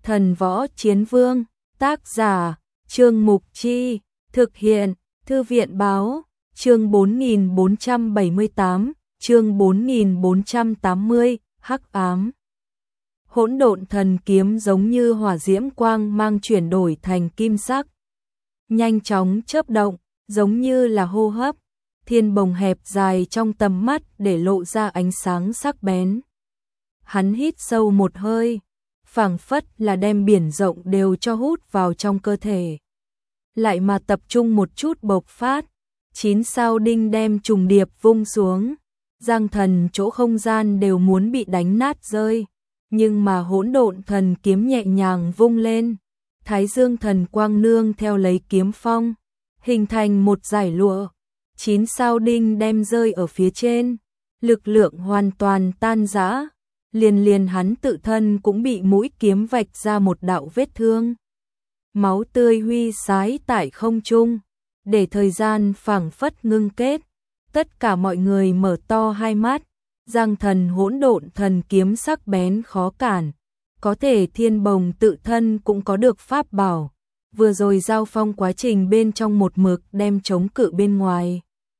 Thần võ chiến vương, tác giả, Trương Mục Chi, thực hiện, Thư viện báo, chương 4478, chương 4480, hắc ám. Hỗn độn thần kiếm giống như hỏa diễm quang mang chuyển đổi thành kim sắc. Nhanh chóng chớp động, giống như là hô hấp, thiên bồng hẹp dài trong tầm mắt để lộ ra ánh sáng sắc bén. Hắn hít sâu một hơi, phảng phất là đem biển rộng đều cho hút vào trong cơ thể. Lại mà tập trung một chút bộc phát, 9 sao đinh đem trùng điệp vung xuống, Giang Thần chỗ không gian đều muốn bị đánh nát rơi, nhưng mà hỗn độn thần kiếm nhẹ nhàng vung lên, Thái Dương thần quang nương theo lấy kiếm phong, hình thành một dải lụa, 9 sao đinh đem rơi ở phía trên, lực lượng hoàn toàn tan rã, liền hắn tự thân cũng bị mũi kiếm vạch ra một đạo vết thương. Máu tươi huy sái tại không trung, để thời gian phảng phất ngưng kết, tất cả mọi người mở to hai mắt, Giang Thần hỗn độn thần kiếm sắc bén khó cản, có thể thiên bồng tự thân cũng có được pháp bảo, vừa rồi giao phong quá trình bên trong một mực đem chống cự bên ngoài.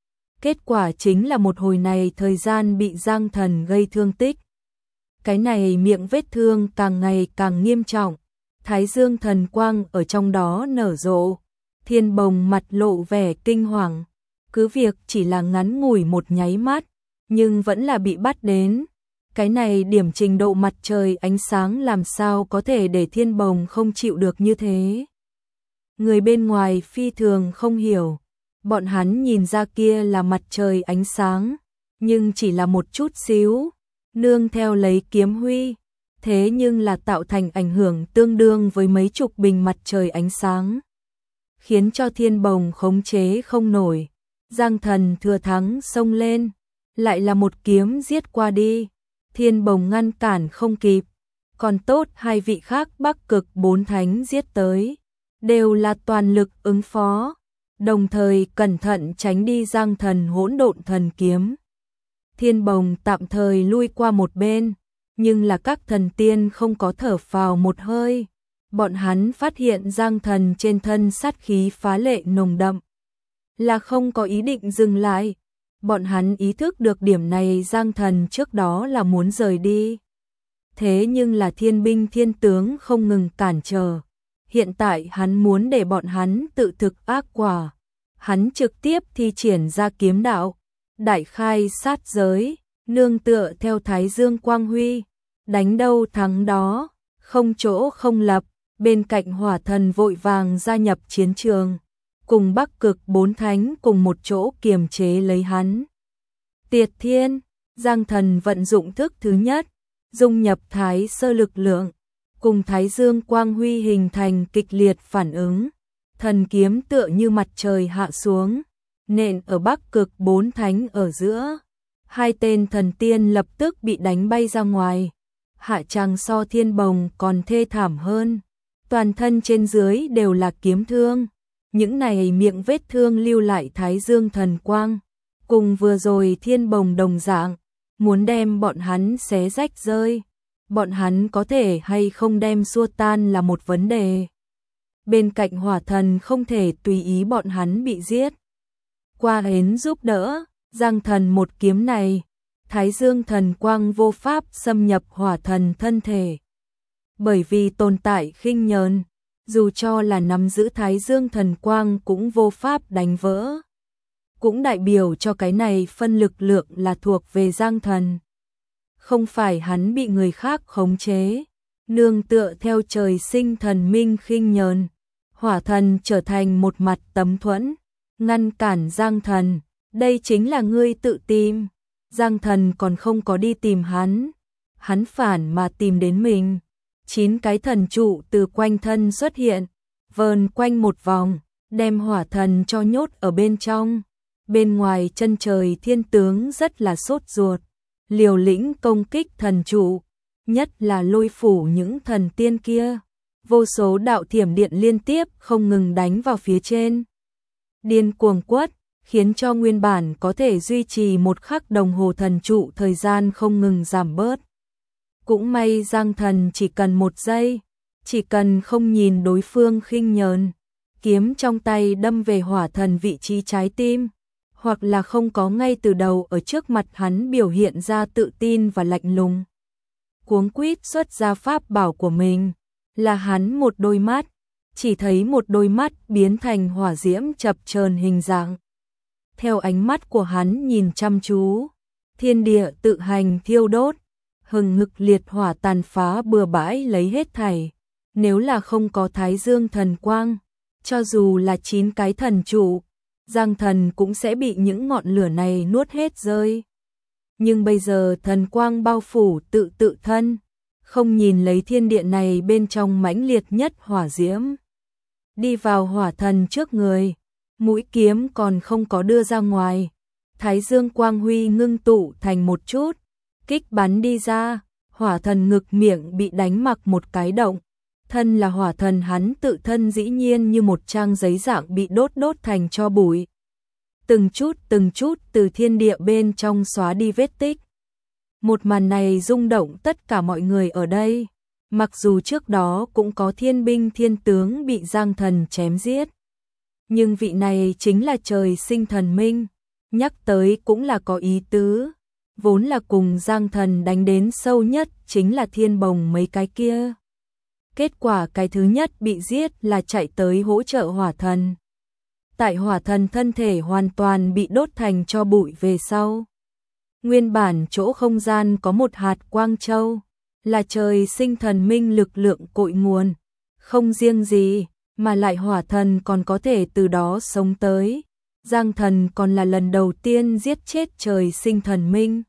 Kết quả chính là một hồi này thời gian bị Giang Thần gây thương tích. Cái này miệng vết thương càng ngày càng nghiêm trọng, Thái Dương thần quang ở trong đó nở rộ, thiên bồng mặt lộ vẻ kinh hoàng, cứ việc chỉ là ngắn ngủi một nháy mắt, nhưng vẫn là bị bắt đến. Cái này điểm trình độ mặt trời ánh sáng làm sao có thể để thiên bồng không chịu được như thế. Người bên ngoài phi thường không hiểu, bọn hắn nhìn ra kia là mặt trời ánh sáng, nhưng chỉ là một chút xíu, nương theo lấy kiếm huy, thế nhưng là tạo thành ảnh hưởng tương đương với mấy chục bình mặt trời ánh sáng, khiến cho thiên bồng khống chế không nổi. Giang Thần thừa thắng xông lên, lại là một kiếm giết qua đi, thiên bồng ngăn cản không kịp, còn tốt hai vị khác Bắc Cực 4 thánh giết tới, đều là toàn lực ứng phó, đồng thời cẩn thận tránh đi Giang Thần hỗn độn thần kiếm. Thiên bồng tạm thời lui qua một bên, nhưng là các thần tiên không có thở phào một hơi, bọn hắn phát hiện Giang Thần trên thân sát khí phá lệ nồng đậm, là không có ý định dừng lại. Bọn hắn ý thức được điểm này, Giang Thần trước đó là muốn rời đi. Thế nhưng là thiên binh thiên tướng không ngừng cản trở. Hiện tại hắn muốn để bọn hắn tự thực ác quả. Hắn trực tiếp thi triển ra kiếm đạo, đại khai sát giới, nương tựa theo Thái Dương quang huy, đánh đâu thắng đó, không chỗ không lập. Bên cạnh Hỏa Thần vội vàng gia nhập chiến trường, cùng Bắc Cực 4 thánh cùng một chỗ kiềm chế lấy hắn. Tiệt Thiên, Giang Thần vận dụng thức thứ nhất, dung nhập Thái Sơ lực lượng, cùng Thái Dương quang huy hình thành kịch liệt phản ứng. Thần kiếm tựa như mặt trời hạ xuống, nện ở Bắc Cực 4 thánh ở giữa. Hai tên thần tiên lập tức bị đánh bay ra ngoài. Hạ tràng so thiên bồng còn thê thảm hơn, toàn thân trên dưới đều là kiếm thương. Những này miệng vết thương lưu lại Thái Dương thần quang, cùng vừa rồi thiên bồng đồng dạng, muốn đem bọn hắn xé rách rơi. Bọn hắn có thể hay không đem xua tan là một vấn đề. Bên cạnh Hỏa Thần không thể tùy ý bọn hắn bị giết. Qua hến giúp đỡ, Giang Thần một kiếm này, Thái Dương thần quang vô pháp xâm nhập Hỏa Thần thân thể. Bởi vì tồn tại khinh nhờn, dù cho là nắm giữ Thái Dương thần quang cũng vô pháp đánh vỡ. Cũng đại biểu cho cái này phân lực lượng là thuộc về Giang Thần. Không phải hắn bị người khác khống chế, nương tựa theo trời sinh thần minh khinh nhờn, Hỏa Thần trở thành một mặt tấm thuẫn, ngăn cản Giang Thần. Đây chính là ngươi tự tìm. Giang Thần còn không có đi tìm hắn, hắn phản mà tìm đến mình. 9 cái thần trụ từ quanh thân xuất hiện, vờn quanh một vòng, đem Hỏa Thần cho nhốt ở bên trong. Bên ngoài chân trời thiên tướng rất là sốt ruột, liều lĩnh công kích thần trụ, nhất là Lôi phủ những thần tiên kia. Vô số đạo thiểm điện liên tiếp không ngừng đánh vào phía trên, điên cuồng quất, khiến cho nguyên bản có thể duy trì một khắc đồng hồ thần trụ thời gian không ngừng giảm bớt. Cũng may Giang Thần chỉ cần 1 giây, chỉ cần không nhìn đối phương khinh nhờn, kiếm trong tay đâm về hỏa thần vị trí trái tim, hoặc là không có ngay từ đầu ở trước mặt hắn biểu hiện ra tự tin và lạnh lùng. Cuống quýt xuất ra pháp bảo của mình, là hắn một đôi mắt, chỉ thấy một đôi mắt biến thành hỏa diễm chập chờn hình dạng. Theo ánh mắt của hắn nhìn chăm chú, thiên địa tự hành thiêu đốt, hừng hực liệt hỏa tàn phá bừa bãi lấy hết thảy. Nếu là không có Thái Dương thần quang, cho dù là 9 cái thần trụ, Giang Thần cũng sẽ bị những ngọn lửa này nuốt hết rơi. Nhưng bây giờ thần quang bao phủ tự thân, không nhìn lấy thiên địa này bên trong mãnh liệt nhất hỏa diễm. Đi vào hỏa thần trước người, mũi kiếm còn không có đưa ra ngoài. Thái Dương quang huy ngưng tụ thành một chút, kích bắn đi ra, hỏa thần ngực miệng bị đánh mặc một cái động. Thân là hỏa thần hắn tự thân dĩ nhiên như một trang giấy dạng bị đốt thành tro bụi. Từng chút từ thiên địa bên trong xóa đi vết tích. Một màn này rung động tất cả mọi người ở đây, mặc dù trước đó cũng có thiên binh thiên tướng bị Giang Thần chém giết. Nhưng vị này chính là trời sinh thần minh, nhắc tới cũng là có ý tứ, vốn là cùng Giang Thần đánh đến sâu nhất chính là thiên bồng mấy cái kia. Kết quả cái thứ nhất bị giết là chạy tới hỗ trợ hỏa thần. Tại hỏa thần thân thể hoàn toàn bị đốt thành tro bụi về sau. Nguyên bản chỗ không gian có một hạt quang châu, là trời sinh thần minh lực lượng cội nguồn. Không riêng gì, mà lại hỏa thần còn có thể từ đó sống tới. Giang Thần còn là lần đầu tiên giết chết trời sinh thần minh.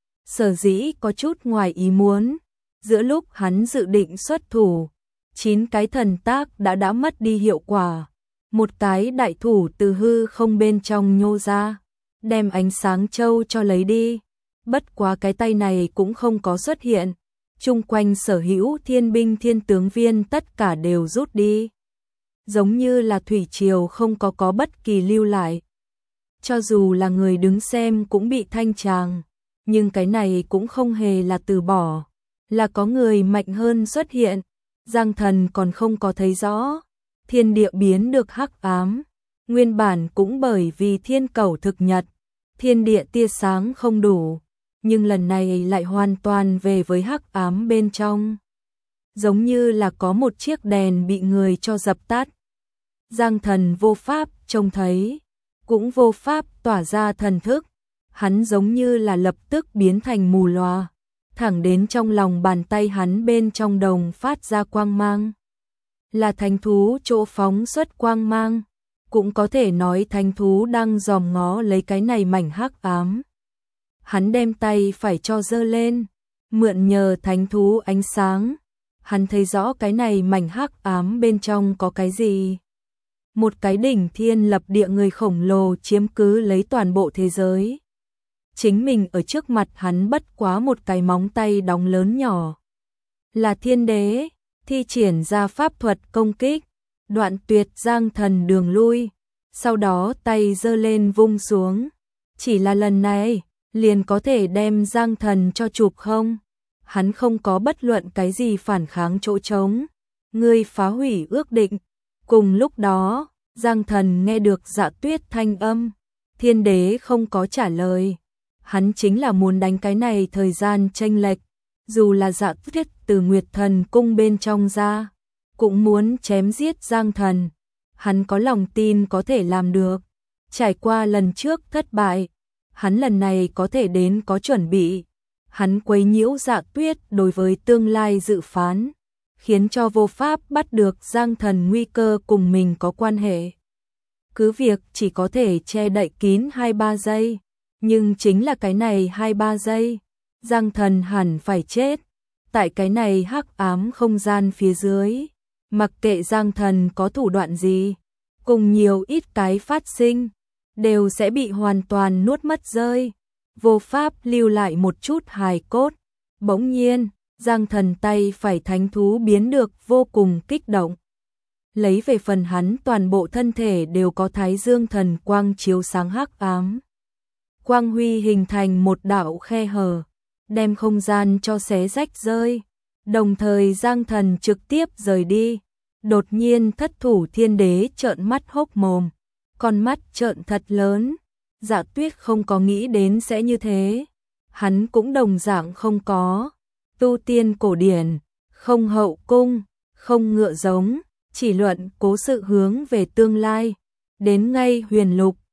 Sở dĩ có chút ngoài ý muốn, giữa lúc hắn dự định xuất thủ, 9 cái thần tác đã mất đi hiệu quả. Một cái đại thủ từ hư không bên trong nhô ra, đem ánh sáng châu cho lấy đi. Bất quá cái tay này cũng không có xuất hiện, chung quanh sở hữu thiên binh thiên tướng viên tất cả đều rút đi. Giống như là thủy triều không có bất kỳ lưu lại. Cho dù là người đứng xem cũng bị thanh tràng, nhưng cái này cũng không hề là từ bỏ, là có người mạnh hơn xuất hiện. Giang Thần còn không có thấy rõ, thiên địa biến được hắc ám, nguyên bản cũng bởi vì thiên cầu thực nhật, thiên địa tia sáng không đủ, nhưng lần này lại hoàn toàn về với hắc ám bên trong. Giống như là có một chiếc đèn bị người cho dập tắt. Giang Thần vô pháp trông thấy, cũng vô pháp tỏa ra thần thức, hắn giống như là lập tức biến thành mù lòa, thẳng đến trong lòng bàn tay hắn bên trong đồng phát ra quang mang. Là thánh thú chỗ phóng xuất quang mang, cũng có thể nói thánh thú đang dòm ngó lấy cái này mảnh hắc ám. Hắn đem tay phải cho giơ lên, mượn nhờ thánh thú ánh sáng, hắn thấy rõ cái này mảnh hắc ám bên trong có cái gì. Một cái đỉnh thiên lập địa người khổng lồ chiếm cứ lấy toàn bộ thế giới. Chính mình ở trước mặt hắn bất quá một cái móng tay đóng lớn nhỏ. Là thiên đế, thi triển ra pháp thuật công kích, đoạn tuyệt Giang Thần đường lui, sau đó tay giơ lên vung xuống. Chỉ là lần này, liền có thể đem Giang Thần cho chụp không? Hắn không có bất luận cái gì phản kháng chỗ trống. Ngươi phá hủy ước định. Cùng lúc đó, Giang Thần nghe được Dạ Tuyết thanh âm. Thiên đế không có trả lời. Hắn chính là muốn đánh cái này thời gian chênh lệch. Dù là Dạ Tuyết từ Nguyệt Thần cung bên trong ra, cũng muốn chém giết Giang Thần. Hắn có lòng tin có thể làm được. Trải qua lần trước thất bại, hắn lần này có thể đến có chuẩn bị. Hắn quấy nhiễu Dạ Tuyết đối với tương lai dự phán, khiến cho vô pháp bắt được Giang Thần nguy cơ cùng mình có quan hệ. Cứ việc chỉ có thể che đậy kín 2-3 giây, nhưng chính là cái này 2-3 giây, Giang Thần hẳn phải chết. Tại cái này hắc ám không gian phía dưới, mặc kệ Giang Thần có thủ đoạn gì, cùng nhiều ít cái phát sinh, đều sẽ bị hoàn toàn nuốt mất rơi, vô pháp lưu lại một chút hài cốt. Bỗng nhiên, Giang Thần tay phải thánh thú biến được vô cùng kích động. Lấy về phần hắn toàn bộ thân thể đều có Thái Dương thần quang chiếu sáng hắc ám. Quang huy hình thành một đạo khe hở, đem không gian cho xé rách rơi. Đồng thời Giang Thần trực tiếp rời đi. Đột nhiên Thất Thủ Thiên Đế trợn mắt hốc mồm, con mắt trợn thật lớn. Dạ Tuyết không có nghĩ đến sẽ như thế. Hắn cũng đồng dạng không có. Tu tiên cổ điển, không hậu cung, không ngựa giống, chỉ luận cố sự hướng về tương lai. Đến ngay Huyền Lục,